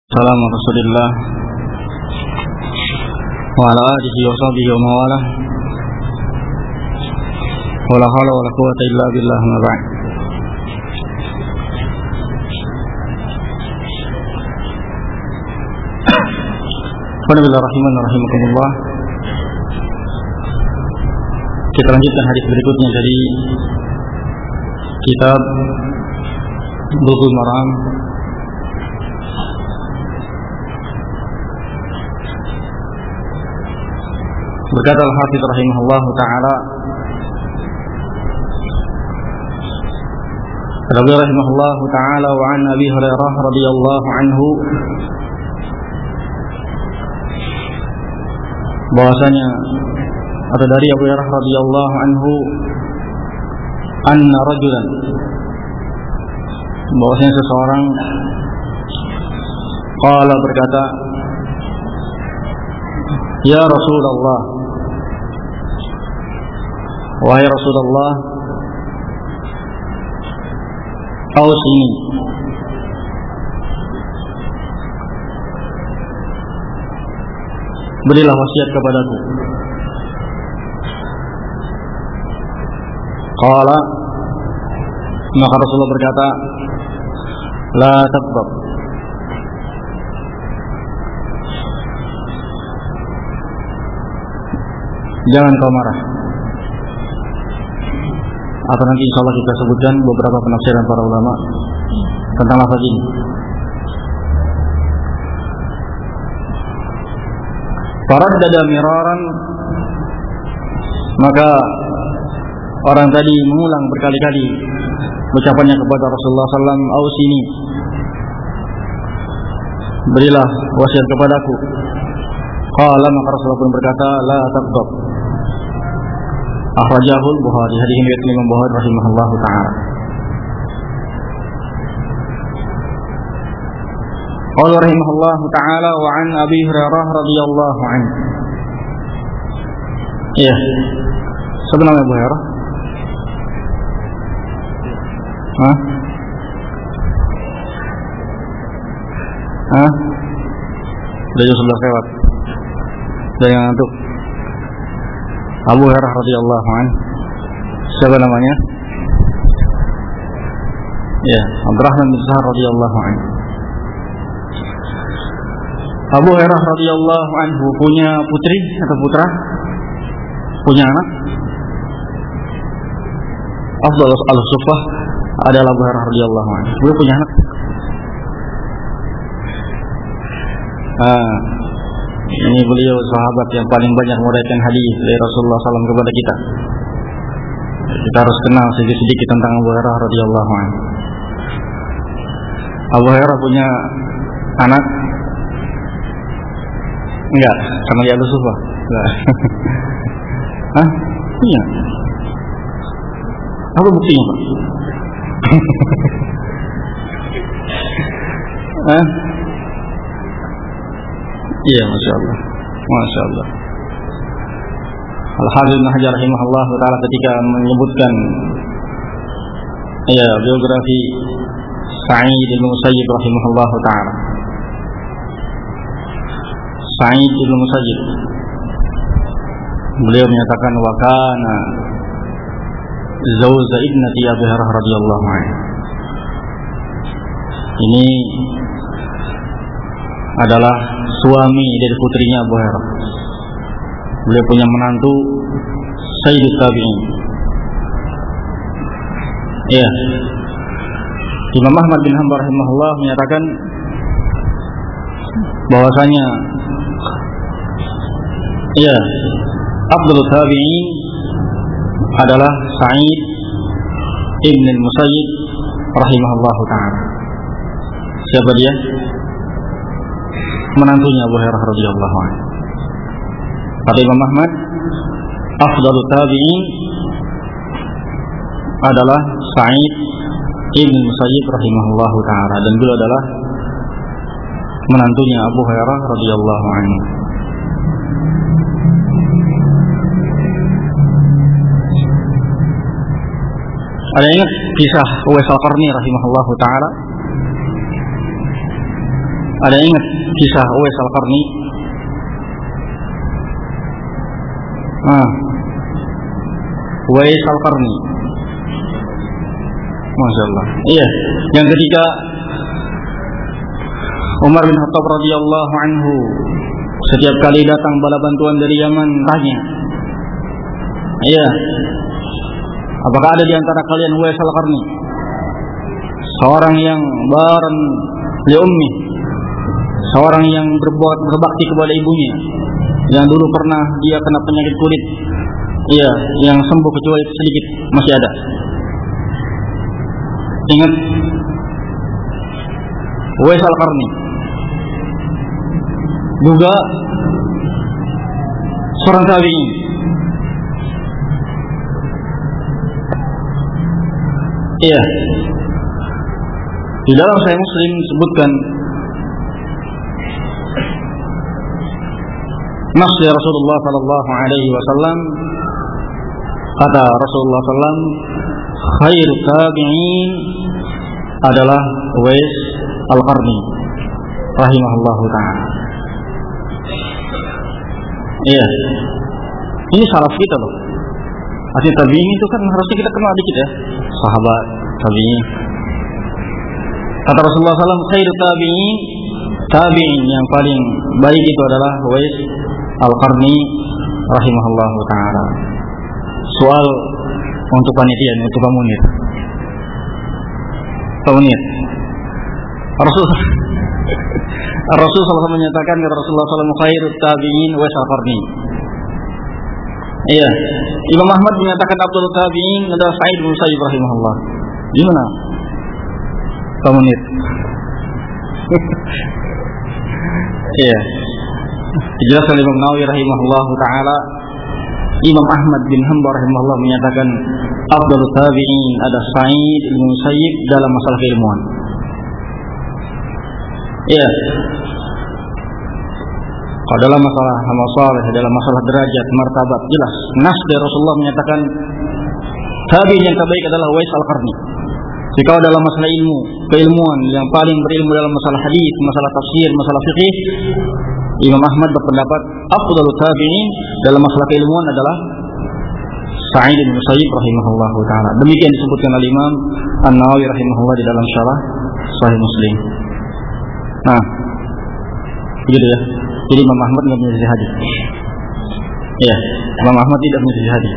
Salam Rasulillah wa ala alihi wa sahbihi wa mawalah wa la hawla wa la quwwata illa billah ma ba'd. Bismillahirrahmanirrahim. Kita lanjutkan hadis berikutnya dari kitab Bulughul Maram. Berkata Al-Hafidz rahimahullah ta'ala, rahimahullah ta'ala, wa an Abi Hurairah radhiyallahu anhu, bahwasanya atau dari Abu Hurairah radhiyallahu anhu, anna rajulan, bahwasanya seseorang, qala, berkata, ya Rasulullah, wahai Rasulullah, ausini, berilah wasiat kepadaku. Qala, maka Rasulullah berkata, la taghdab, jangan kau marah. Atau nanti insyaallah kita sebutkan beberapa penafsiran para ulama tentang lafaz ini. Faraddada miraran, maka orang tadi mengulang berkali-kali ucapannya kepada Rasulullah SAW, ausini, berilah wasiat kepadaku. Qala, maka Rasulullah pun berkata, la taghdab. Akhrajahul Bukhari. Hadis ini riwayat Imam Bukhari rahimahullahu ta'ala. Qala rahimahullahu ta'ala, wa an Abi Hurairah radhiyallahu anhu. Iya. Siapa nama Abu Hurairah? Hah? Hah? Sudah sudah lewat. Jangan ngantuk. Abu Hurairah radhiyallahu anhu. Siapa namanya? Ya, Abdurrahman bin Sa'ad radhiyallahu anhu. Abu Hurairah radhiyallahu anhu punya putri atau putra? Punya anak? Afdal al-Suffah adalah Abu Hurairah radhiyallahu anhu. Beliau punya anak. Ini beliau sahabat yang paling banyak meriwayatkan hadis dari Rasulullah SAW kepada kita. Kita harus kenal sedikit-sedikit tentang Abu Hurairah radhiyallahu anhu. Abu Hurairah punya anak? Enggak, sama dia Al-Sufah. Enggak. Hah? Punya. Apa buktinya, Pak? Hah? Iya, Masya Allah. Masya Allah. Al-Hafidz Ibnu Hajar rahimahullah ta'ala ketika menyebutkan biografi Sa'id bin Musayyib rahimahullah ta'ala. Sa'id bin Musayyib, beliau menyatakan, wa kana zawja ibnati Abi Hurairah radhiyallahu anhu. Ini adalah suami dari putrinya Abu Hurairah. Beliau punya menantu Sayyidut Tabi'in. Ya. Imam Ahmad bin Hanbal rahimahullah menyatakan bahwasanya Abdul Tabi'in adalah Sa'id ibn al-Musayyib rahimahullah ta'ala. Siapa dia? Menantunya Abu Hurairah radhiyallahu anhu. Kata Imam Ahmad, afdalut tabi'in adalah Sa'id ibn Musayyib rahimahullahu ta'ala, dan beliau adalah menantunya Abu Hurairah radhiyallahu anhu. Ada ingat kisah Uwais Al-Qarni rahimahullahu ta'ala? Ada ingat kisah Uwais Al-Qarni? Uwais Al-Qarni. Masya Allah. Iya, yang ketika Umar bin Khattab radhiyallahu anhu setiap kali datang bala bantuan dari Yaman tanya, iya, apakah ada di antara kalian Uwais Al-Qarni, seorang yang baran li ummi, seorang yang berbakti kepada ibunya, yang dulu pernah dia kena penyakit kulit, iya, yang sembuh kecuali sedikit, masih ada. Ingat Uwais Al-Qarni juga seorang tabi'in. Iya, di dalam Sahih Muslim disebutkan nas dari Rasulullah sallallahu alaihi wasallam, kata Rasulullah sallam, khair tabi'in adalah Uwais Al-Qarni rahimahullahu ta'ala. Iya, ini salaf kita loh. Arti tabi'in itu kan harusnya kita kenal dikit ya, sahabat tabi'in. Kata Rasulullah SAW, khairu tabi'in yang paling baik itu adalah Uwais Al-Qarni rahimahullahu ta'ala. Soal untuk panitia, untuk Pak Munir. Rasul SAW menyatakan, kata Rasulullah SAW, khairut tabi'in Uwais Al-Qarni. Iya, Imam Ahmad menyatakan Abdul tabi'in adalah Sa'id bin Musayyib rahimahullah. Gimana Pak Munir? Iya, dijelaskan Imam Nawawi rahimahullah ta'ala, Imam Ahmad bin Hanbal rahimahullah menyatakan Abdul tabi'in ada Sa'id bin Musayyib dalam masalah keilmuan. Ya, kalau dalam masalah amal saleh, dalam masalah derajat, martabat, jelas nas dari Rasulullah menyatakan tabi'in yang terbaik adalah Uwais Al-Qarni. Jika dalam masalah ilmu, keilmuan yang paling berilmu dalam masalah hadis, masalah tafsir, masalah fikih, Imam Ahmad berpendapat afdhalut tabi'in dalam masalah keilmuan adalah Sa'id bin Musayyib rahimahullahu taala. Demikian disebutkan oleh Imam An-Nawawi rahimahullah di dalam syarah Sahih Muslim. Nah, begitu ya. Jadi Imam Ahmad tidak menyelesaikan hadis. Iya, Imam Ahmad tidak menyelesaikan hadis.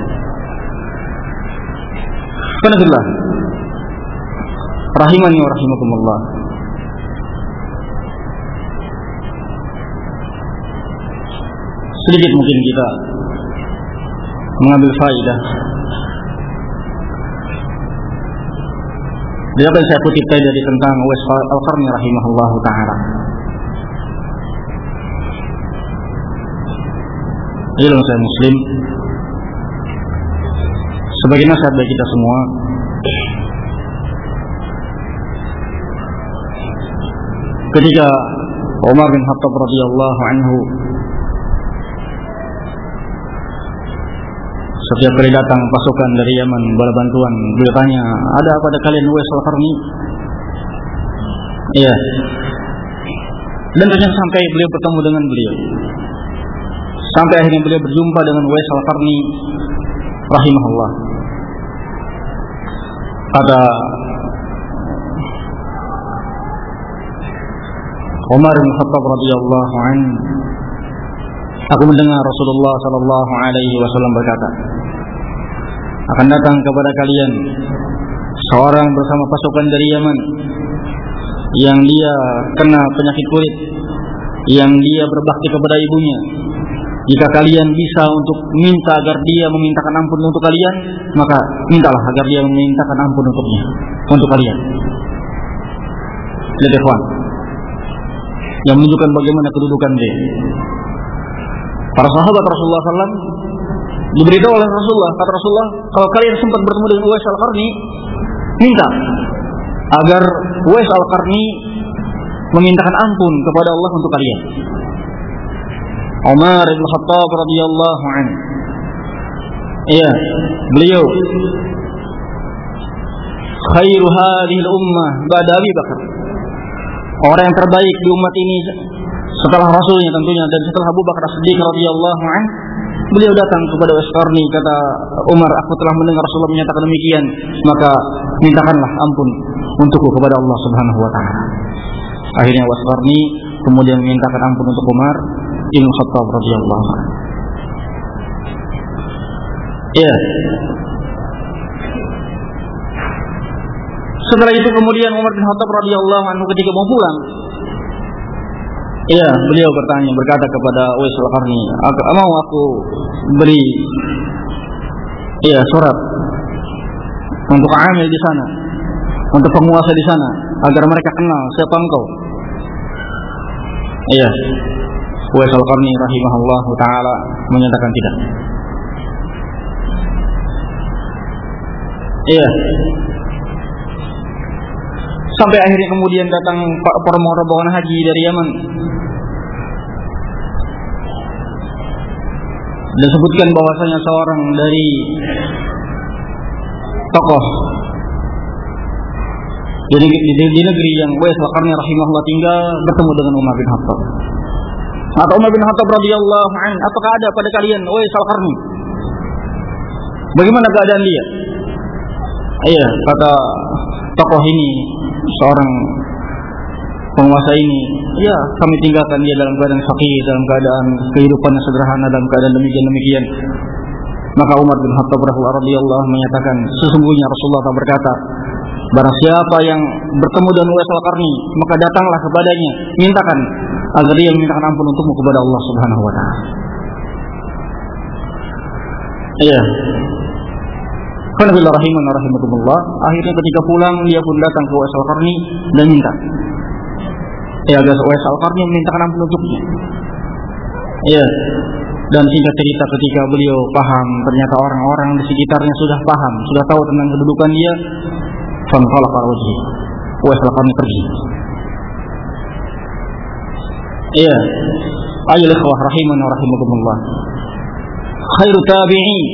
Alhamdulillah. Rahimani wa rahimakumullah. Sedikit mungkin kita mengambil faedah dari apa yang saya kutip tadi dari tentang Uwais Al-Qarni rahimahullahu ta'ala. Dalam saya Muslim, sebagai nasihat bagi kita semua, ketika Umar bin Khattab radhiyallahu anhu setiap kali datang pasukan dari Yaman bala bantuan, beliau tanya, ada pada kalian Uwais Al-Qarni? Iya. Dan ternyata sampai beliau bertemu dengan beliau, sampai akhirnya beliau berjumpa dengan Uwais Al-Qarni rahimahullah. Kata Umar bin Khattab radhiyallahu anhu, aku mendengar Rasulullah sallallahu alaihi wasallam berkata, akan datang kepada kalian seorang bersama pasukan dari Yaman yang dia kena penyakit kulit, yang dia berbakti kepada ibunya. Jika kalian bisa untuk minta agar dia memintakan ampun untuk kalian, maka mintalah agar dia memintakan ampun untuk kalian. Lihat ikhwan, yang menunjukkan bagaimana kedudukan dia. Para sahabat Rasulullah SAW diberitahu oleh Rasulullah, kata Rasulullah, kalau kalian sempat bertemu dengan Uwais Al-Qarni, minta agar Uwais Al-Qarni memintakan ampun kepada Allah untuk kalian. Umar bin Khattab radhiyallahu anhu, iya, beliau khairu hadhil ummah ba'da Abi Bakar. orang yang terbaik di umat ini setelah Rasulnya tentunya, dan setelah Abu Bakar As-Siddiq radhiyallahu anhu. Beliau datang kepada Uwais Qarni, kata Umar, aku telah mendengar Rasulullah menyatakan demikian, maka mintakanlah ampun untukku kepada Allah Subhanahu wa taala. Akhirnya Uwais Qarni kemudian memintakan ampun untuk Umar bin Khattab radhiyallahu anhu. Ya. Setelah itu kemudian Umar bin Khattab radhiyallahu anhu ketika mau pulang, ya, beliau berkata kepada Uwais Al-Qarni, mau aku beri surat untuk amil di sana, untuk penguasa di sana, agar mereka kenal siapa engkau. Iya, Uwais Al-Qarni rahimahullah taala menyatakan tidak. Iya. Sampai akhirnya kemudian datang para rombongan haji dari Yaman. Dan sebutkan bahwasanya seorang dari tokoh di negeri yang Uwais Al-Qarni rahimahullah tinggal bertemu dengan Umar bin Khattab. Atau Umar bin Khattab radhiyallahu anhu, apakah ada pada kalian Uwais Al-Qarni? Bagaimana keadaan dia? Iya, kata tokoh ini, seorang penguasa ini, ya kami tinggalkan dia dalam keadaan fakir, dalam keadaan kehidupan yang sederhana, dalam keadaan demikian. Maka Umar bin Khattab radhiyallahu menyatakan, sesungguhnya Rasulullah telah berkata, barang siapa yang bertemu dengan Uwais Al-Qarni, maka datanglah kepadanya, mintakan agar dia memintakan ampun untukmu kepada Allah Subhanahu wa taala. Iya. Qanabillah rahiman rahimakumullah. Akhirnya ketika pulang dia pun datang ke Uwais Al-Qarni dan minta. Agar Uwais Al-Qarni memintakan ampun untuknya. Ya. Dan singkat cerita ketika beliau paham, ternyata orang-orang di sekitarnya sudah paham, sudah tahu tentang kedudukan dia. Fanfalaqa wajhi. Uwais Al-Qarni pergi. Ya. Ayyuhal ikhwah rahiman rahimakumullah. Khairu tabi'in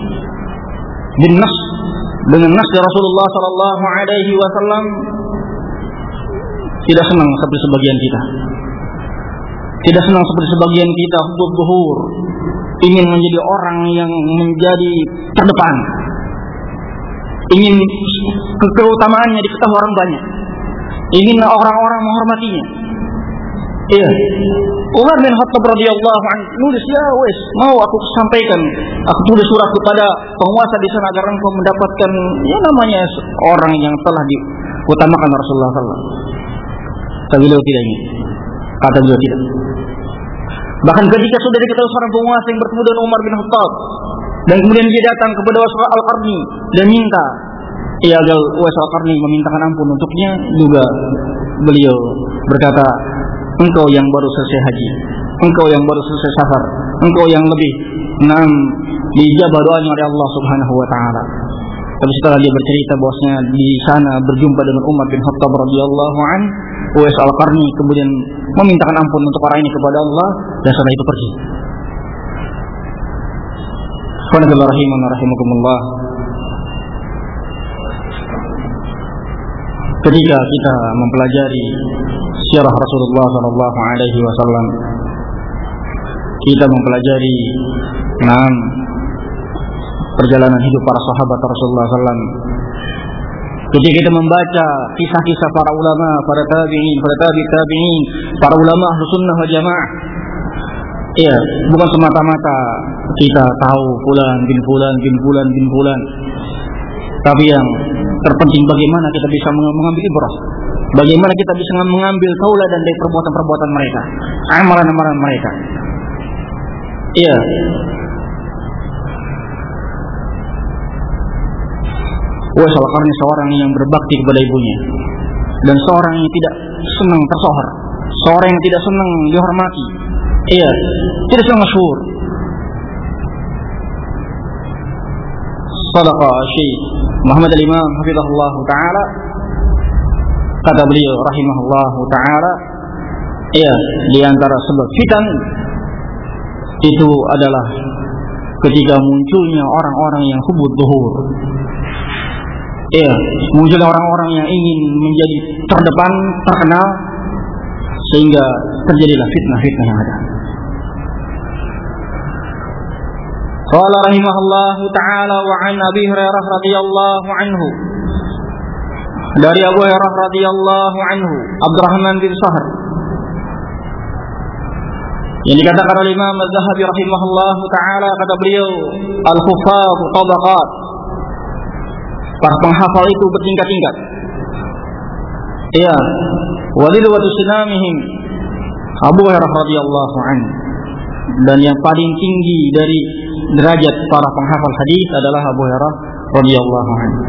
dengan nas Rasulullah sallallahu alaihi wasallam tidak senang seperti sebagian kita. Tidak senang seperti sebagian kita hubbul zuhur, ingin menjadi orang yang menjadi terdepan. Ingin keutamaannya diketahui orang banyak. Ingin orang-orang menghormatinya. Iya. Umar bin Khattab radhiyallahu anhu nulis, ya wes, mau aku sampaikan, aku tulis surat kepada penguasa di sana agar engkau mendapatkan namanya orang yang telah diutamakan Rasulullah sallallahu alaihi wasallam. Tapi beliau tidak ingin. Kata beliau tidak. Bahkan ketika sudah diketahui seorang penguasa yang bertemu dengan Umar bin Khattab, dan kemudian dia datang kepada Uwais Al-Qarni dan minta agar Uwais Al-Qarni memintakan ampun untuknya, juga beliau berkata, engkau yang baru selesai haji, engkau yang baru selesai safar, engkau yang lebih dijabah doanya oleh Allah Subhanahu wa taala. Tapi setelah dia bercerita bahwasanya di sana berjumpa dengan Umar bin Khattab radhiyallahu an, Uwais Al-Qarni kemudian memintakan ampun untuk orang ini kepada Allah, dan setelah itu pergi. Qanabillah rahiman rahimakumullah. Ketika kita mempelajari sirah Rasulullah sallallahu alaihi wasallam, kita mempelajari perjalanan hidup para sahabat Rasulullah sallallahu alaihi wasallam. Ketika kita membaca kisah-kisah para ulama, para tabi'in, para tabi'in, para ulama Ahlus Sunnah wal Jamaah, ya, bukan semata-mata kita tahu fulan bin fulan bin fulan bin fulan, tapi yang terpenting bagaimana kita bisa mengambil ibrah, bagaimana kita bisa mengambil tauladan dari perbuatan-perbuatan mereka, amalan-amalan mereka. Iya. Uwais Al-Qarni seorang yang berbakti kepada ibunya, dan seorang yang tidak senang tersohor, seorang yang tidak senang dihormati. Iya, tidak senang masyhur. Sadaqa Syekh Muhammad Al-Imam hafizahullah taala, kata beliau rahimahullah taala, iya, di antara sebab fitan itu adalah ketika munculnya orang-orang yang hubud zuhur. Iya, munculnya orang-orang yang ingin menjadi terdepan, terkenal, sehingga terjadilah fitnah-fitnah yang ada. Qala rahimahullahu ta'ala wa an Abi Hurairah radhiyallahu anhu. Dari Abu Hurairah radhiyallahu anhu, Abdurrahman bin Sahr, yang dikatakan oleh Imam Az-Zahabi rahimahullahu ta'ala, kata beliau, al-huffaz tabaqat, para penghafal itu bertingkat-tingkat. Iya, wadilwatu sinamihim, Abu Hurairah radhiyallahu anhu, dan yang paling tinggi dari derajat para penghafal hadis adalah Abu Hurairah radhiyallahu anhu.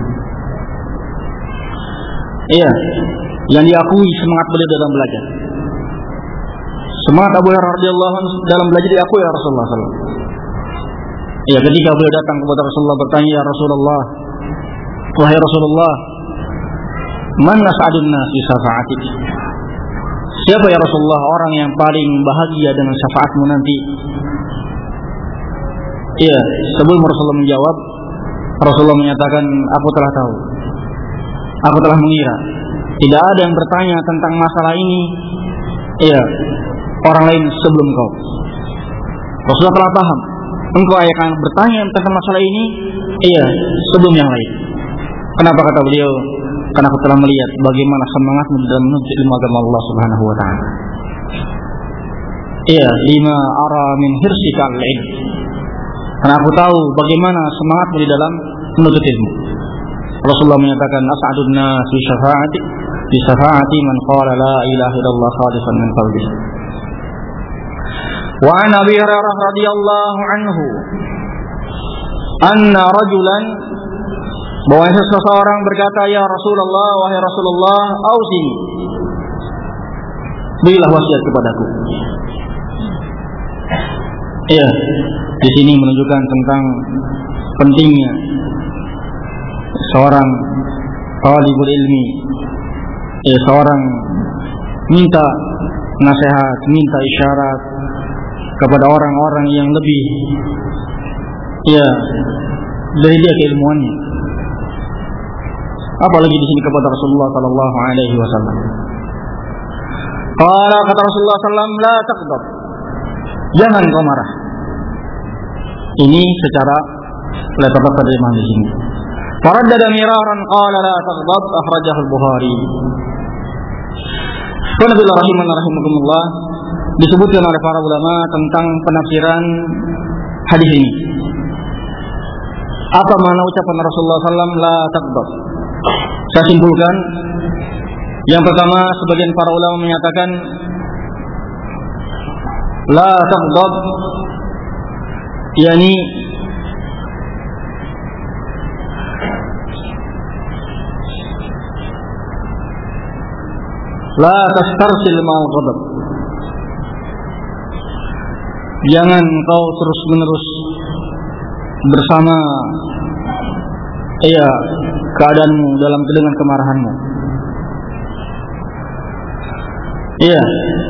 Iya, yang diakui semangat beliau dalam belajar. Semangat Abu Hurairah radhiyallahu anhu dalam belajar diakui oleh Rasulullah sallallahu alaihi wasallam. Iya, ketika beliau datang kepada Rasulullah bertanya, "Ya Rasulullah, wahai Rasulullah, man as'adun nas bi syafa'atik?" Siapa ya Rasulullah orang yang paling bahagia dengan syafaatmu nanti? Iya, sebelum Rasulullah menjawab, Rasulullah menyatakan, "Aku telah tahu. Aku telah mengira tidak ada yang bertanya tentang masalah ini, iya, orang lain sebelum kau." Rasulullah telah paham engkau akan bertanya tentang masalah ini, iya, sebelum yang lain. Kenapa kata beliau? Karena aku telah melihat bagaimana semangatmu dalam menuntut ilmu agama Allah Subhanahu wa taala. Iya, lima ara min hirsika al-ilm. Karena aku tahu bagaimana semangatmu di dalam menuntut ilmu. Rasulullah menyatakan, as'adun nas bi syafa'ati man qala la ilaha illallah khalisan min qalbihi. Wa an Abi Hurairah radhiyallahu anhu anna rajulan, bahwa seseorang berkata, "Ya Rasulullah, wahai Rasulullah, ausini, berilah wasiat kepadaku." Iya, di sini menunjukkan tentang pentingnya seorang talibul ilmi, seorang minta nasihat, minta isyarat kepada orang-orang yang lebih dari dia keilmuannya. Apalagi di sini kepada Rasulullah sallallahu alaihi wasallam. Qala, kata Rasulullah sallallahu, la taghdab, jangan kau marah. Ini secara lepas terjemahan di sini. Faraddada miraran qala la taghdab, akhrajahu al-Bukhari. Qanabila rahimakumullah, disebutkan oleh para ulama tentang penafsiran hadis ini. Apa makna ucapan Rasulullah sallallahu la taghdab? Saya simpulkan, yang pertama, sebagian para ulama menyatakan la taghdab, yakni la tastarsil ma'al ghadab, jangan kau terus-menerus bersama keadaanmu dengan kemarahanmu. Iya,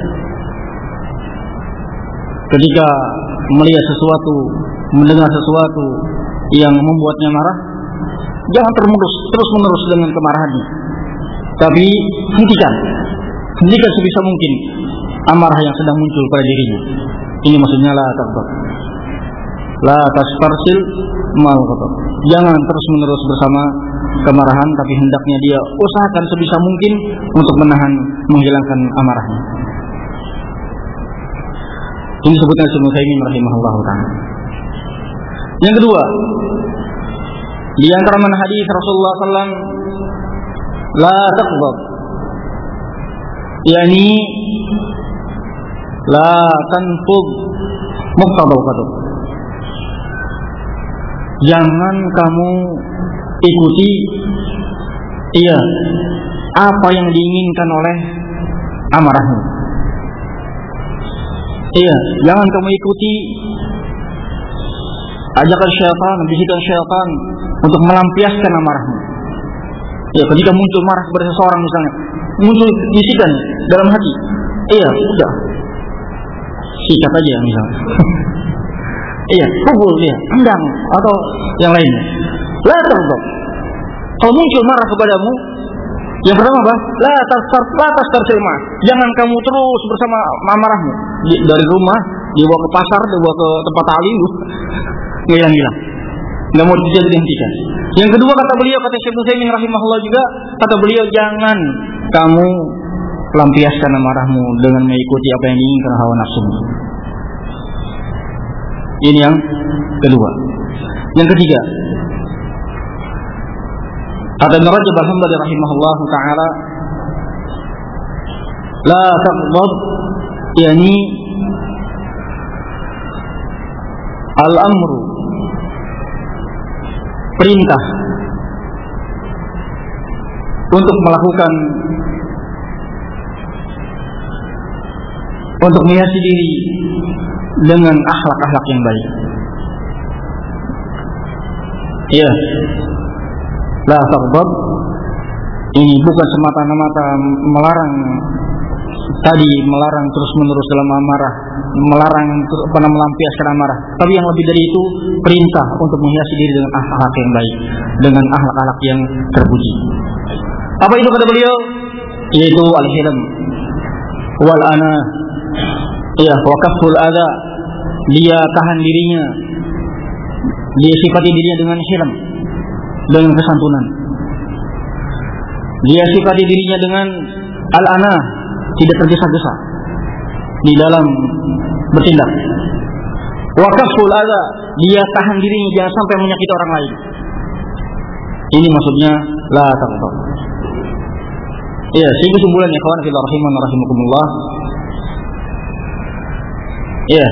ketika melihat sesuatu, mendengar sesuatu yang membuatnya marah, jangan terus-menerus dengan kemarahannya, tapi hentikan sebisa mungkin amarah yang sedang muncul pada dirinya. Ini maksudnya la taghdab, la tastarsil mal ghadab, jangan terus-menerus bersama kemarahan, tapi hendaknya dia usahakan sebisa mungkin untuk menghilangkan amarahnya. Ini disebutkan Syekh Utsaimin rahimahullahu taala. Yang kedua, di antara man hadis Rasulullah sallallahu alaihi wasallam la taghdab, yakni la tanfud muqtadal ghadab, jangan kamu ikuti apa yang diinginkan oleh amarahmu. Jangan kamu ikuti ajakan syaitan, bisikan syaitan untuk melampiaskan amarahmu. Ketika muncul marah kepada seseorang, misalnya muncul bisikan dalam hati, udah sikat aja misalnya. Pukul dia, tendang atau yang lainnya. La taghdab. Kalau muncul marah kepadamu, Yang pertama apa? La tastarsil ma. Jangan kamu terus bersama amarahmu. Dari rumah dibawa ke pasar, dibawa ke tempat ta'lim, ngilang-ngilang. Enggak mau dihentikan. Yang kedua kata beliau, kata Syekh Utsaimin rahimahullah juga, kata beliau jangan kamu lampiaskan amarahmu dengan mengikuti apa yang diinginkan hawa nafsumu. Ini yang kedua. Yang ketiga, kata Ibnu Rajab al-Hanbali rahimahullah taala, la taghdab, yani al-amru, perintah untuk melakukan, untuk menghiasi diri dengan akhlak-akhlak yang baik. Ya, la taghdab ini bukan semata-mata melarang tadi, melarang terus-menerus dalam amarah, melarang pernah melampiaskan amarah, tapi yang lebih dari itu perintah untuk menghiasi diri dengan akhlak yang baik, dengan akhlak-akhlak yang terpuji. Apa itu kata beliau? Yaitu al-hilm wal ana, ya, wa kafful adha, dia tahan dirinya, dia sifati dirinya dengan hilm, dengan kesantunan. Dia sifati dirinya dengan al-ana, tidak tergesa-gesa di dalam bertindak. Wa kafful adha, dia tahan dirinya jangan sampai menyakiti orang lain. Ini maksudnya la taghdab. Ya, sehingga kesimpulannya kawan fillah rahiman rahimakumullah. Ya.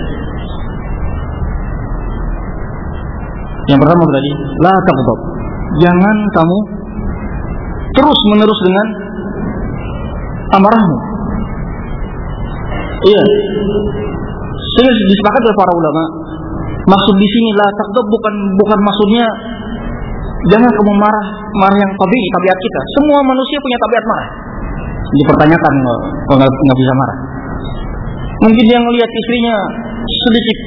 Yang pertama tadi, la taghdab. Jangan kamu terus menerus dengan amarahmu. Iya. Sehingga disepakati oleh para ulama, maksud di sini la taghdab bukan maksudnya jangan kamu marah yang tabiat kita. Semua manusia punya tabiat marah. Dipertanyakan kalau nggak bisa marah. Mungkin dia ngelihat istrinya sedikit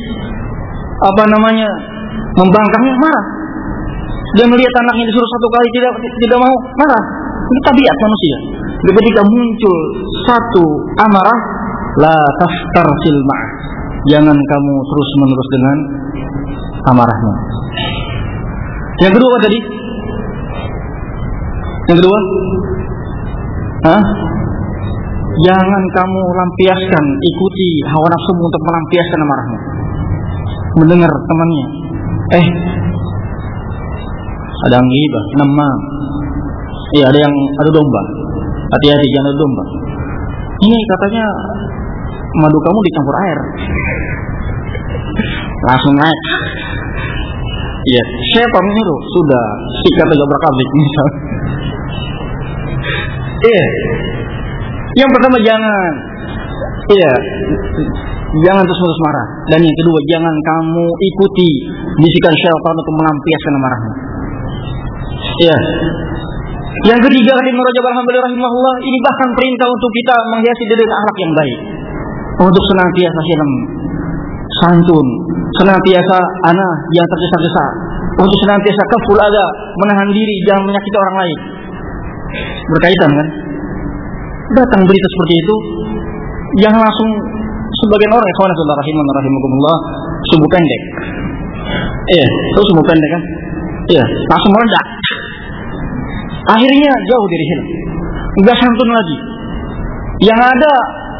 membangkangnya marah. Dia melihat anaknya disuruh satu kali tidak mau marah. Ini tabiat manusia. Ketika muncul satu amarah, la tastarsil ma'ah. Jangan kamu terus menerus dengan amarahmu. Yang kedua apa tadi? Yang kedua, jangan kamu lampiaskan, ikuti hawa nafsumu untuk melampiaskan amarahmu. Mendengar temannya, ada yang ghibah, namam. Iya, ada yang adu domba. Hati-hati jangan adu domba. Ini katanya madu kamu dicampur air. Langsung naik. Iya, siapa menyuruh? Sudah, sikat aja berkabik misal. Iya. Yang pertama jangan. Iya. Jangan terus marah. Dan yang kedua, jangan kamu ikuti bisikan syaitan untuk melampiaskan amarahmu. Iya. Yang ketiga, Ibnu Rajab al-Hanbali rahimahullah, ini bahkan perintah untuk kita menghiasi diri dengan akhlak yang baik. Untuk senantiasa hilm, santun, senantiasa ana yang tergesa-gesa, untuk senantiasa kaful adha, menahan diri jangan menyakiti orang lain. Berkaitan kan? Datang berita seperti itu, jangan langsung sebagian orang ikhwan fillah rahimakumullah sumbu pendek. Itu sumbu pendek kan? Iya, langsung meledak. Akhirnya jauh dari hilm, enggak santun lagi. Yang ada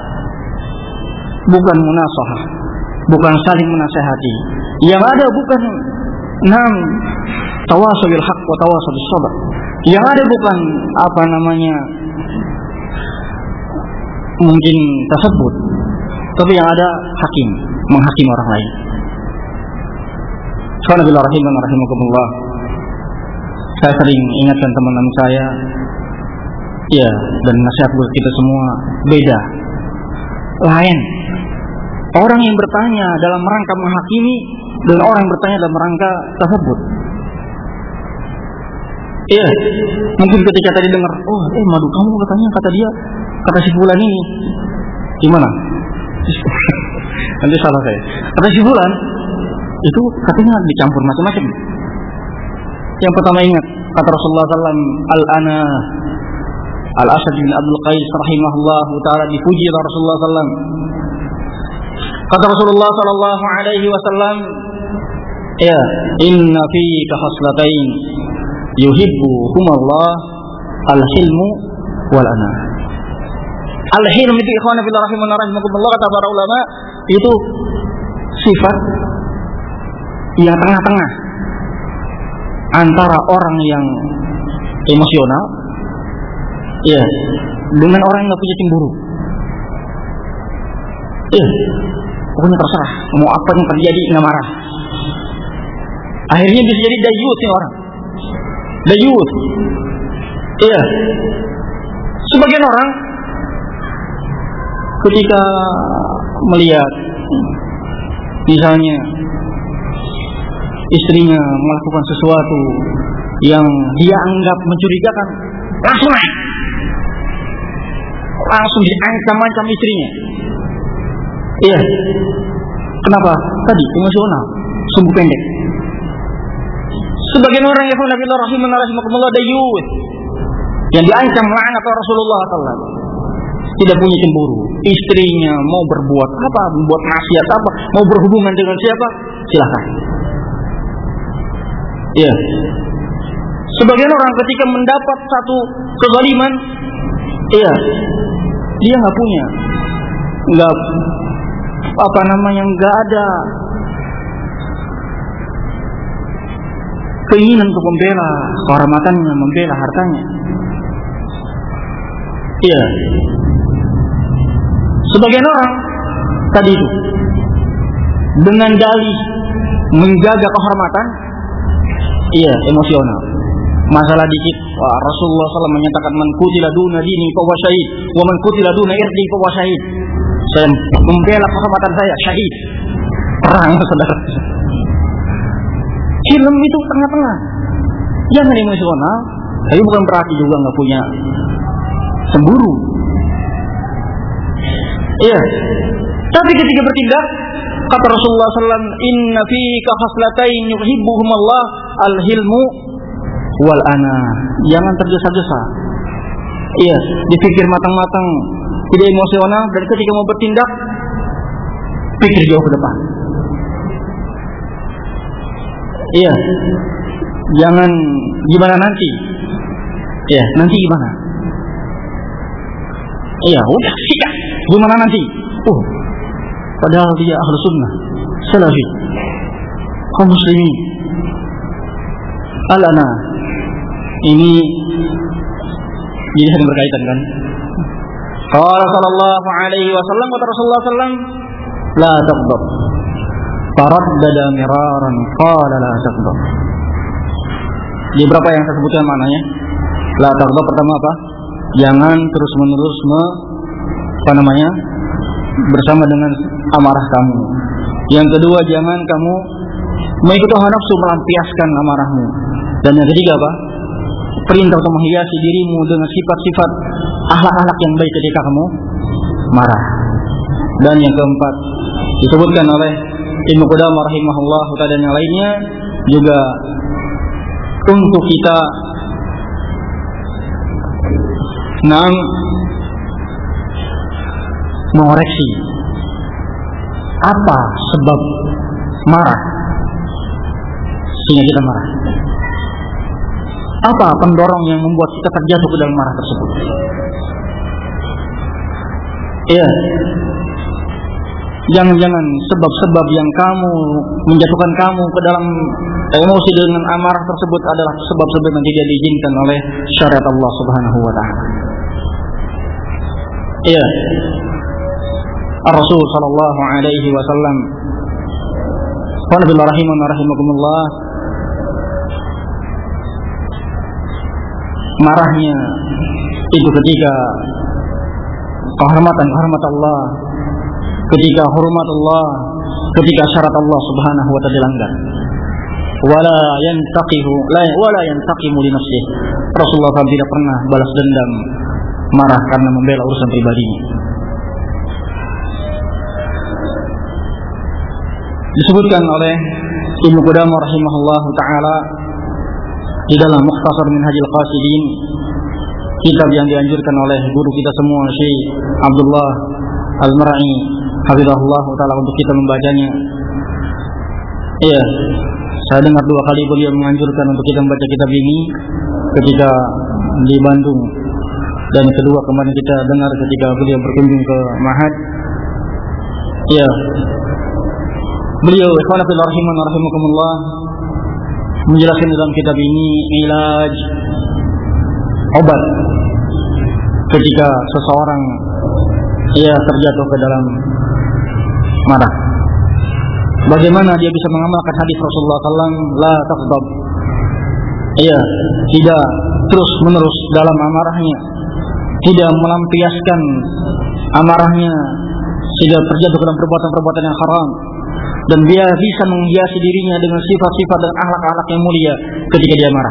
bukan munasahah, bukan saling menasehati. Yang ada bukan tawassul bil haqq wa tawassul bis sabr. Yang ada bukan mungkin tersebut, tapi yang ada hakim, menghakimi orang lain. Subhanallah rahimakumullah. Saya sering ingatkan teman-teman saya, ya, dan nasihat buat kita semua beda. Lain orang yang bertanya dalam rangka menghakimi dan orang yang bertanya dalam rangka tersebut. Iya, mungkin ketika tadi dengar, madu kamu katanya, kata si fulan ini, gimana? Nanti salah saya. Kata si fulan itu katanya dicampur macam-macam. Yang pertama ingat kata Rasulullah SAW, al-ana, Al-Asad bin Abdul Qais rahimahullahu taala dipuji oleh Rasulullah sallallahu. Kata Rasulullah sallallahu alaihi wasallam, ya, inna fika khaslatain yuhibbuhumallah al-hilmu wal ana. Al-hilm itu ikhwan fillah rahimakumullah, kata para ulama, itu sifat yang tengah-tengah antara orang yang emosional, ya, dengan orang yang nggak punya cemburu. Pokoknya terserah mau apa yang terjadi, nggak marah. Akhirnya bisa jadi dayuth nih orang. Dayuth. Iya. Sebagian orang ketika melihat misalnya istrinya melakukan sesuatu yang dia anggap mencurigakan, langsung diancam-ancam istrinya. Iya. Kenapa? Tadi emosional, sumbu pendek. Sebagian orang yang rahimakumullah dayuth, yang diancam laknat Rasulullah sallallahu, tidak punya cemburu. Istrinya mau berbuat apa, membuat maksiat apa, mau berhubungan dengan siapa, silakan. Iya. Sebagian orang ketika mendapat satu kezaliman, iya, dia nggak punya, nggak ada keinginan untuk membela kehormatannya, membela hartanya. Iya. Sebagian orang tadi itu dengan dalih menjaga kehormatan, iya, emosional. Masalah dikit, Rasulullah SAW menyatakan man qutila duna dini fahuwa syahid, wa man qutila duna irdi fahuwa syahid. Saya membela kehormatan saya, syahid. Perang, saudara. Film itu tengah-tengah. Jangan emosional, tapi bukan berarti juga nggak punya cemburu. Iya. Tapi ketika bertindak, kata Rasulullah SAW, inna fika khaslatain yuhibbuhumallah al-hilmu wal ana. Jangan tergesa-gesa. Iya, dipikir matang-matang, tidak emosional, dan ketika mau bertindak, pikir jauh ke depan. Iya, jangan gimana nanti. Iya, nanti gimana? Iya, udah sikat. Gimana nanti? Padahal dia ahlus sunnah, salafi, kaum muslimin. Alana, ini jadi saling berkaitan kan? Qala sallallahu alaihi wasallam, kata Rasulullah sallam, la taghdab. Taraddada miraran, qala la taghdab. Di berapa yang saya sebutkan maknanya? La taghdab pertama apa? Jangan terus-menerus bersama dengan amarah kamu. Yang kedua, jangan kamu mengikuti hawa nafsu, melampiaskan amarahmu. Dan yang ketiga apa? Perintah untuk menghiasi dirimu dengan sifat-sifat akhlak-akhlak yang baik ketika kamu marah. Dan yang keempat, disebutkan oleh Ibnu Qudamah rahimahullah dan yang lainnya juga, untuk kita mengoreksi apa sebab marah sehingga kita marah. Apa pendorong yang membuat kita terjatuh ke dalam marah tersebut? Iya. Jangan-jangan sebab-sebab yang menjatuhkan kamu ke dalam emosi dengan amarah tersebut adalah sebab-sebab yang tidak diizinkan oleh syariat Allah Subhanahu wa taala. Iya. Rasul sallallahu alaihi wasallam, wa nabiyyina rahimakumullah, marahnya itu ketika kehormatan Allah, ketika hormat Allah, ketika syarat Allah Subhanahu wa taala dilanggar. Wala yantaqimu li nafsihi. Rasulullah SAW tidak pernah balas dendam, marah karena membela urusan pribadinya. Disebutkan oleh Ibnu Qudamah rahimahullah taala di dalam Mukhtasar Minhajul Qasidin, kitab yang dianjurkan oleh guru kita semua Syekh Abdullah Al-Mar'i hafizahullah taala untuk kita membacanya. Iya, saya dengar 2 kali beliau menganjurkan untuk kita membaca kitab ini ketika di Bandung, dan kedua kemarin kita dengar ketika beliau berkunjung ke Ma'had. Iya, beliau ikhwan fillah rahimana rahimakumullah menjelaskan dalam kitab ini ilaj, obat ketika seseorang terjatuh ke dalam marah. Bagaimana dia bisa mengamalkan hadis Rasulullah SAW, la taghdab. Iya, tidak terus menerus dalam amarahnya, tidak melampiaskan amarahnya sehingga terjatuh dalam perbuatan-perbuatan yang haram, dan dia bisa menghiasi dirinya dengan sifat-sifat dan akhlak-akhlak yang mulia ketika dia marah.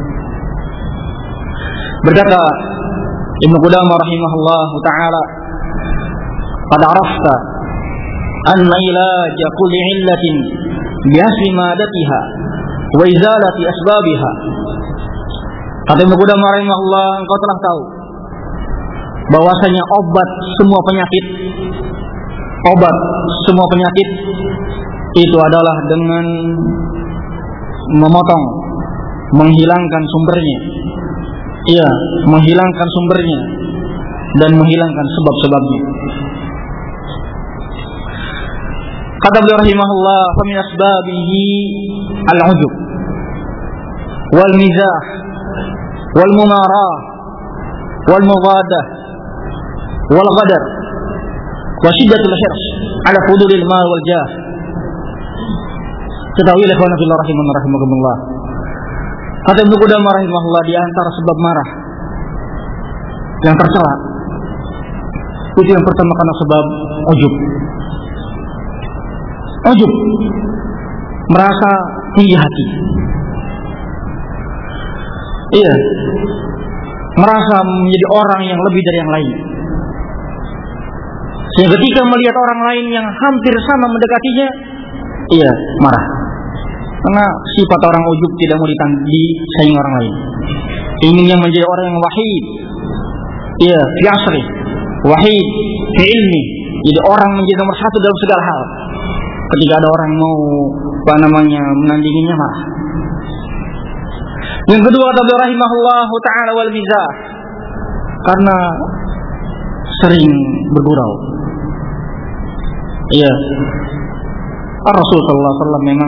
Berkata Ibnu Qudamah rahimahullah taala, "Qad arafta anna ilaja kulli illatin bihasbi madatiha wa izalati asbabiha." Kata Ibnu Qudamah rahimahullah, engkau telah tahu bahwasanya obat semua penyakit itu adalah dengan memotong, menghilangkan sumbernya. Iya, menghilangkan sumbernya dan menghilangkan sebab-sebabnya. Kata beliau rahimahullah, fa min asbabihi al-ujub wal mizah wal mumarah wal mughadah wal ghadar wa shiddatul hirs ala fudulil mal wal jah. Ketahuilah kawan fillah rahimana rahimakumullah. Kata Ibnu Qudamah rahimahullah, di antara sebab marah yang tercela itu yang pertama karena sebab ujub. Ujub, merasa tinggi hati. Iya, merasa menjadi orang yang lebih dari yang lain. Sehingga ketika melihat orang lain yang hampir sama mendekatinya, iya, marah. Karena sifat orang ujub tidak mau disaingi orang lain. Inginnya menjadi orang yang wahid. Iya, fi asri, wahid fi ilmi. Jadi orang menjadi nomor 1 dalam segala hal. Ketika ada orang mau menandinginya, marah. Yang kedua, kata beliau rahimahullah taala, wal mizah, karena sering bergurau. Iya, Rasul sallallahu alaihi wasallam memang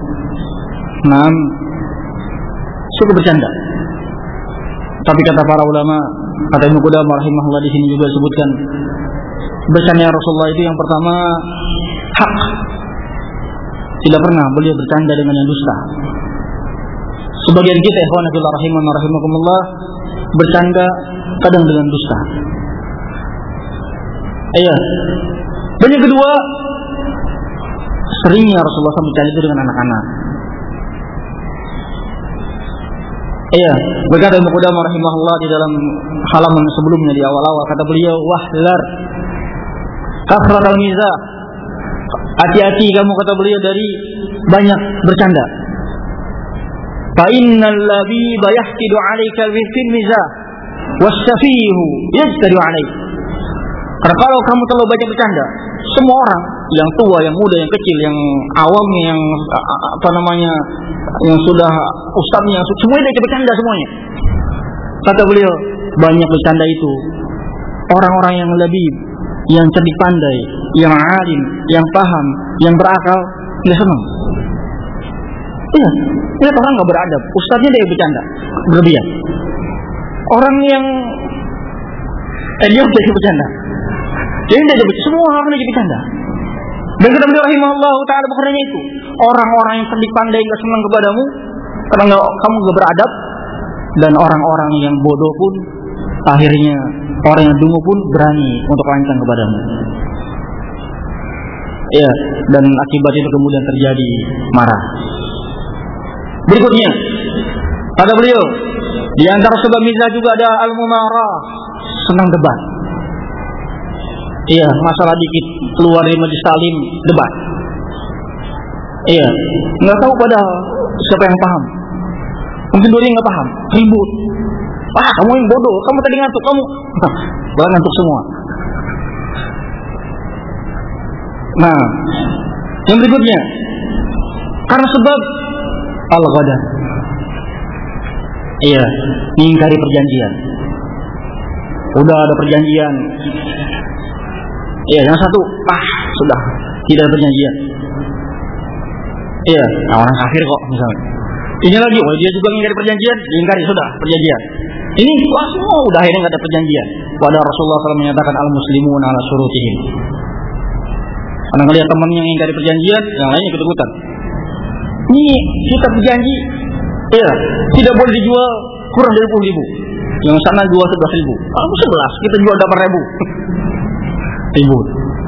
suka bercanda. Tapi kata para ulama, kata Ibnu Qudamah rahimahullah di sini juga disebutkan, bercanda Rasulullah itu yang pertama hak. Tidak pernah beliau bercanda dengan yang dusta. Sebagian kita ikhwan fillah rahimana rahimakumullah bercanda kadang dengan dusta. Iya. Dan yang kedua, seringnya Rasulullah SAW bercanda itu dengan anak-anak. Iya, berkata Ibnu Qudamah rahimahullah di dalam halaman sebelumnya di awal-awal, kata beliau, wahlar kasratal mizah, hati-hati kamu, kata beliau, dari banyak bercanda. Fa innal labiba yahtidu 'alaika bil mizah was-safihu yajtari 'alaik. Karena kalau kamu terlalu banyak bercanda, semua orang, yang tua, yang muda, yang kecil, yang awam, yang yang sudah ustadznya, semuanya dia bercanda semuanya. Kata beliau, banyak bercanda itu orang-orang yang lebih, yang cerdik pandai, yang alim, yang paham, yang berakal, dia senang. Iya, lihat orang nggak beradab, ustadznya dia bercanda, berlebihan. Orang yang dia jadi bercanda, jadi dia semua orang dia bercanda. Dan kata beliau rahimahullah taala, bukan hanya itu, orang-orang yang cerdik pandai nggak senang kepadamu karena kamu nggak beradab, dan orang-orang yang bodoh pun akhirnya, orang yang dungu pun berani untuk lancang kepadamu. Ya, dan akibat itu kemudian terjadi marah. Berikutnya, kata beliau, di antara sebab mizah juga ada al-mumarah, senang debat. Iya, masalah dikit keluar dari majelis taklim, debat. Iya, nggak tahu padahal siapa yang paham. Mungkin dua nggak paham, ribut. Kamu yang bodoh, kamu tadi ngantuk, kamu bahkan ngantuk semua. Nah, yang berikutnya, karena sebab al-ghadar. Iya, mengingkari perjanjian. Udah ada perjanjian. Iya, yang satu, sudah tidak ada perjanjian. Iya, orang kafir kok misalnya. Ini lagi, dia juga mengingkari perjanjian, diingkari sudah perjanjian. Ini semua udah akhirnya nggak ada perjanjian. Padahal Rasulullah SAW menyatakan al-muslimun ala syurutihim. Karena ngelihat temannya yang mengingkari perjanjian, yang lainnya ikut-ikutan. Ini kita berjanji, tidak boleh dijual kurang dari 10.000. Yang sana jual 11.000. Kamu 11, kita jual 8.000. Ribut.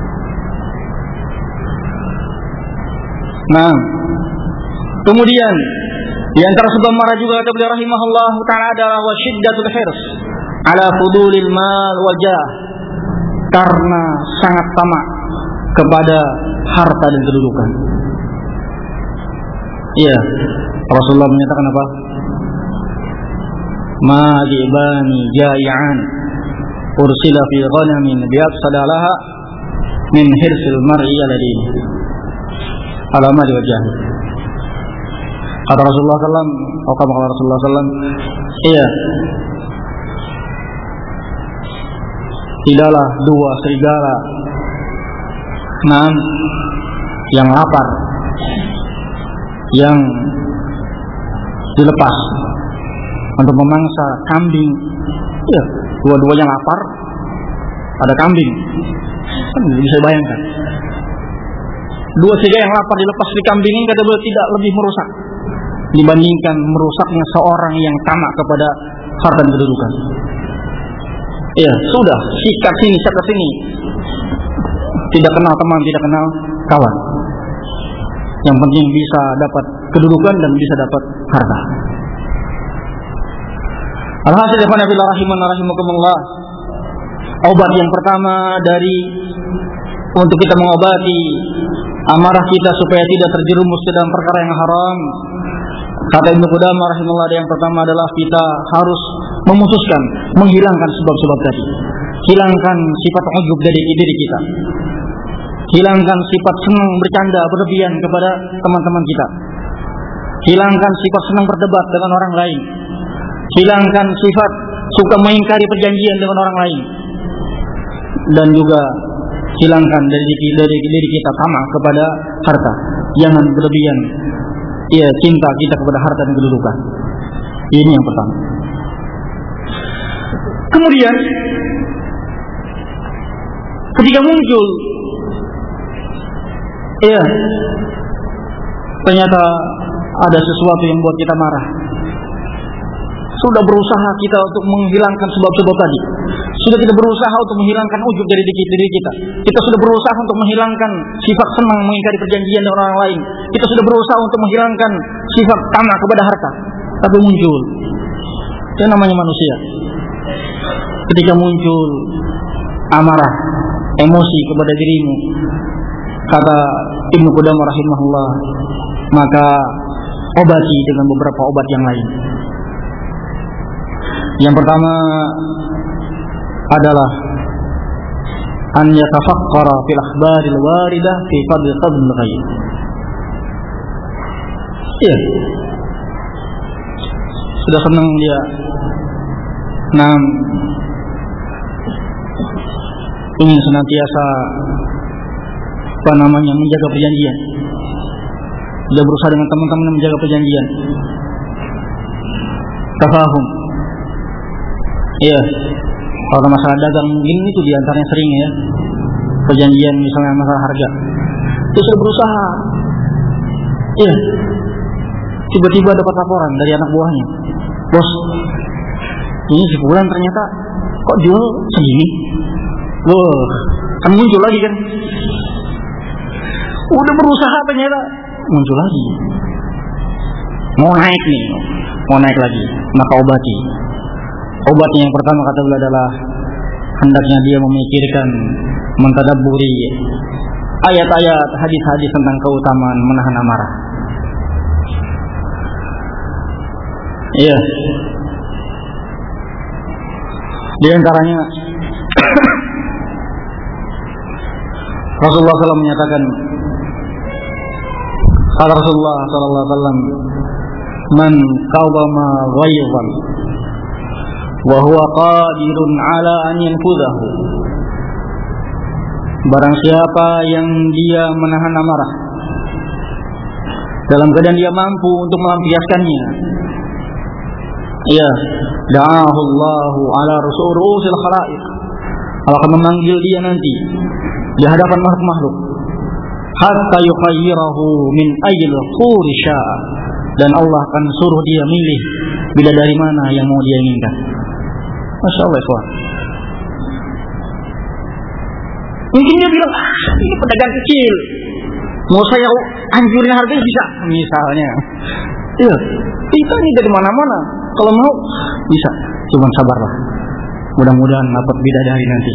Nah, kemudian di antara sebab marah juga kata beliau rahimahullah taala adalah wasyiddatul hirs ala fudulil mal wajah, karena sangat tamak kepada harta dan kedudukan. Iya, Rasulullah menyatakan apa? Ma jibani jai'an ursila fi ghanamin bi'afsada laha min hirsil mar'i ala dini. Alama di wajah. Kata Rasulullah SAW, kata Rasulullah SAW, iya, tidaklah dua serigala yang lapar, yang dilepas untuk memangsa kambing. Iya, dua-duanya lapar, ada kambing. Kan bisa bayangkan. Dua serigala yang lapar dilepas di kambing ini, kata beliau, tidak lebih merusak dibandingkan merusaknya seorang yang tamak kepada harta dan kedudukan. Iya, sudah, sikat sini, sikat sini. Tidak kenal teman, tidak kenal kawan. Yang penting bisa dapat kedudukan dan bisa dapat harta. Alhasil ikhwan fillah rahimakumullah. Obat yang pertama dari untuk kita mengobati amarah kita supaya tidak terjerumus ke dalam perkara yang haram, kata Ibnu Qudamah rahimahullah, yang pertama adalah kita harus memutuskan menghilangkan sebab-sebab tadi. Hilangkan sifat ujub dari diri kita. Hilangkan sifat senang bercanda berlebihan kepada teman-teman kita. Hilangkan sifat senang berdebat dengan orang lain. Hilangkan sifat suka mengingkari perjanjian dengan orang lain. Dan juga hilangkan dari diri kita tamak kepada harta. Jangan berlebihan cinta kita kepada harta dan kedudukan. Ini yang pertama. Kemudian ketika muncul ternyata ada sesuatu yang buat kita marah, sudah berusaha kita untuk menghilangkan sebab-sebab tadi. Sudah kita berusaha untuk menghilangkan ujub dari diri kita. Kita sudah berusaha untuk menghilangkan sifat senang mengingkari perjanjian dengan orang lain. Kita sudah berusaha untuk menghilangkan sifat tamak kepada harta. Tapi muncul, itu namanya manusia. Ketika muncul amarah, emosi kepada dirimu, kata Ibnu Qudamah rahimahullah, maka obati dengan beberapa obat yang lain. Yang pertama adalah an yatafakkara fil akhbaril waridah fi fadl ghaib. Iya, sudah senang dia ingin senantiasa menjaga perjanjian. Dia berusaha dengan teman-teman menjaga perjanjian. Tafahum. Iya, kalau masalah dagang mungkin itu diantaranya sering ya. Perjanjian misalnya masalah harga. Dia sudah berusaha. Iya. Tiba-tiba dapat laporan dari anak buahnya. Bos, ini si Fulan ternyata kok jual segini? Wah, kan muncul lagi kan? Udah berusaha ternyata muncul lagi. Mau naik lagi. Maka obati. Obatnya yang pertama kata beliau adalah hendaknya dia memikirkan, mentadabburi ayat-ayat, hadis-hadis tentang keutamaan menahan amarah. Iya. Di antaranya Rasulullah SAW menyatakan, kata Rasulullah SAW, man qawama ghayzan wa huwa qadirun ala an yanfudhahu, barang siapa yang dia menahan amarah dalam keadaan dia mampu untuk melampiaskannya, ya, da'ahu Allahu ala rusul khalaiq, Allah akan memanggil dia nanti di hadapan makhluk-makhluk, hatta yukhayyirahu min ayil khuri sya'a, dan Allah akan suruh dia milih bidadari mana yang mau dia inginkan. Masya Allah, ikhwan. Mungkin dia bilang, ini pedagang kecil, mau saya anjurin harganya bisa, misalnya. Iya, kita ini dari mana-mana, kalau mau bisa, cuma sabarlah, mudah-mudahan dapat bidadari nanti.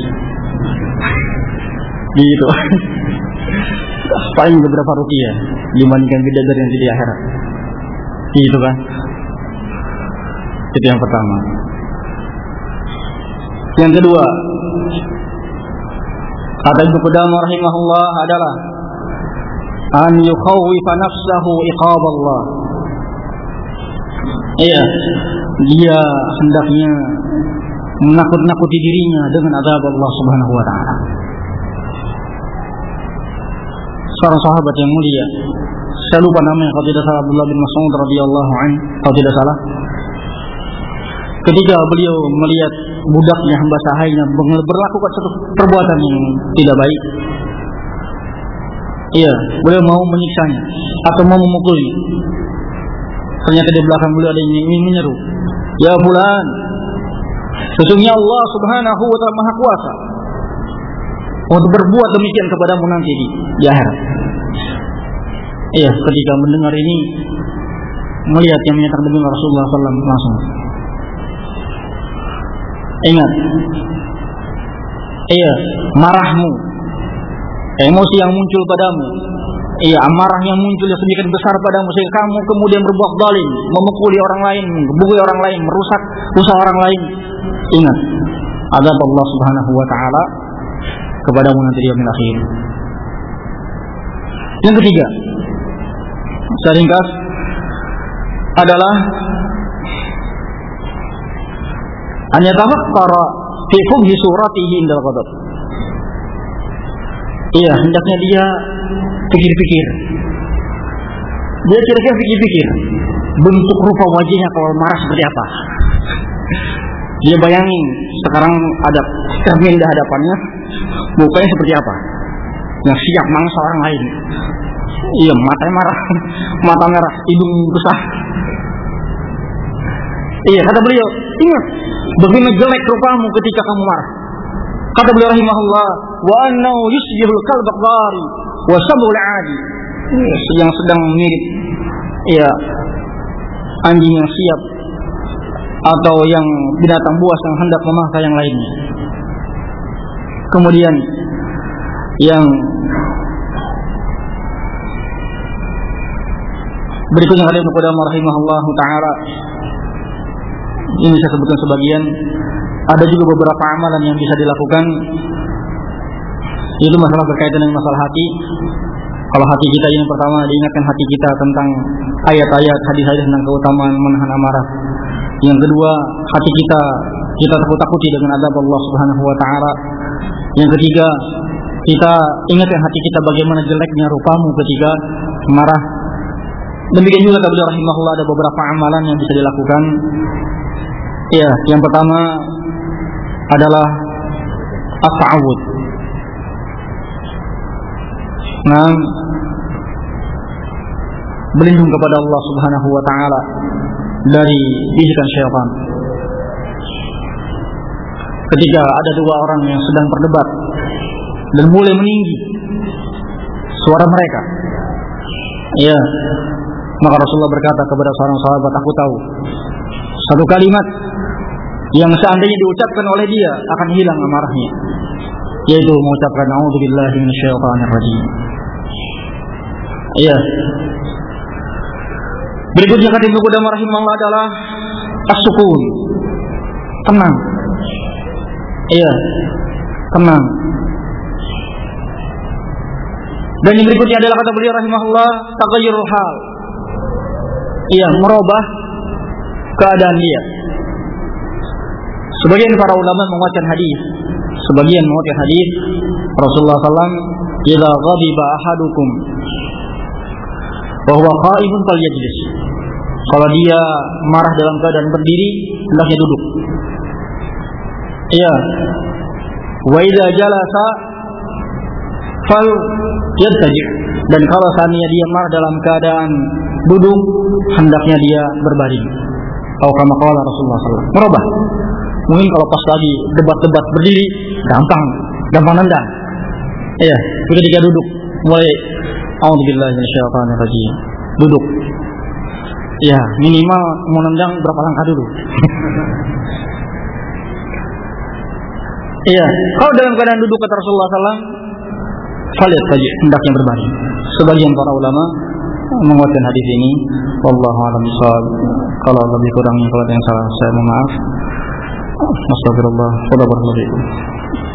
Gitu. Paling beberapa rupiah dibandingkan bidadari nanti di akhirat. Gitu kan? Itu yang pertama. Yang kedua, kata Ibnu Qudamah rahimahullah adalah an yukhawwifa nafsahu iqaballah. Iya, dia hendaknya menakut-nakuti dirinya dengan azab Allah Subhanahu wa taala. Seorang sahabat yang mulia, saya lupa namanya, kalau tidak salah Abdullah bin Mas'ud radhiyallahu anhu, kalau tidak salah, ketika beliau melihat budaknya, hamba sahayanya berlakukan satu perbuatan yang tidak baik, iya, beliau mau menyiksanya atau mau memukulnya. Ternyata di belakang beliau ada yang ingin menyeru, ya fulan, sesungguhnya Allah Subhanahu wa taala Maha Kuasa untuk berbuat demikian kepadamu nanti di akhirat. Iya, ketika mendengar ini, melihat yang menyatakan demikian Rasulullah SAW langsung ingat, iya, marahmu, emosi yang muncul padamu, iya, amarah yang muncul yang sedikit besar padamu sehingga kamu kemudian berbuat zalim, memukuli orang lain, membugui orang lain, merusak usaha orang lain. Ingat, azab Allah Subhanahu wa taala kepadamu nanti di yaumil akhir. Yang ketiga, saya ringkas, adalah an yatafakkara fi qubhi suratihi indal ghadab. Iya, hendaknya dia pikir-pikir. Dia kira-kira pikir-pikir bentuk rupa wajahnya kalau marah seperti apa. Dia bayangin sekarang ada cermin di hadapannya, mukanya seperti apa, yang siap mangsa orang lain. Iya, matanya marah, mata merah, hidung besar. Iya, kata beliau, ingat bagaimana jelek rupamu ketika kamu marah. Kata beliau rahimahullah, wa annahu yusjibul qalb qari wa sabul adi, yang sedang mirip, iya, anjing yang siap atau yang binatang buas yang hendak memangsa yang lainnya. Kemudian yang berikutnya kata Ibnu Qudamah rahimahullahu taala, ini saya sebutkan sebagian, ada juga beberapa amalan yang bisa dilakukan, itu masalah berkaitan dengan masalah hati. Kalau hati kita ini pertama diingatkan hati kita tentang ayat-ayat, hadis-hadis tentang keutamaan menahan amarah. Yang kedua, hati kita takut-takuti dengan azab Allah Subhanahu wa taala. Yang ketiga, kita ingatkan hati kita bagaimana jeleknya rupamu ketika marah. Demikian juga kata beliau rahimahullah, ada beberapa amalan yang bisa dilakukan. Ya, yang pertama adalah at-ta'awud. Nah, berlindung kepada Allah Subhanahu wa taala dari bisikan syaitan. Ketika ada dua orang yang sedang berdebat dan mulai meninggi suara mereka, ya, maka Rasulullah berkata kepada seorang sahabat, aku tahu satu kalimat yang seandainya diucapkan oleh dia akan hilang amarahnya, yaitu mengucapkan a'udzubillahi minasyaitonir rajim. Ya. Berikutnya kata Ibnu Qudamah rahimahullah adalah as-sukun, tenang. Iya, tenang. Dan yang berikutnya adalah kata beliau rahimahullah, taghayyurul hal. Iya, merubah keadaan dia. Sebagian para ulama menguatkan hadis. Rasulullah SAW, "Idza ghadiba ahadukum wa huwa qa'imun falyajlis." Kalau dia marah dalam keadaan berdiri, hendaknya duduk. Iya. Wa idza jalasa fal yadtaji. Dan kalau seandainya dia marah dalam keadaan duduk, hendaknya dia berbaring. Atau kama qala Rasulullah SAW. Merubah. Mungkin kalau pas lagi debat-debat berdiri, gampang nendang. Iya, ketika duduk mulai a'udzubillahi minasyaitonir rajim. Duduk. Ya, minimal mau nendang berapa langkah dulu. Iya, kalau dalam keadaan duduk kata Rasulullah SAW, falit saja hendaknya berbaring. Sebagian para ulama menguatkan hadis ini. Wallahu a'lam bishawab. Kalau lebih kurang, kalau ada yang salah saya mohon maaf. Astagfirullah. Wa barakallahu fiikum.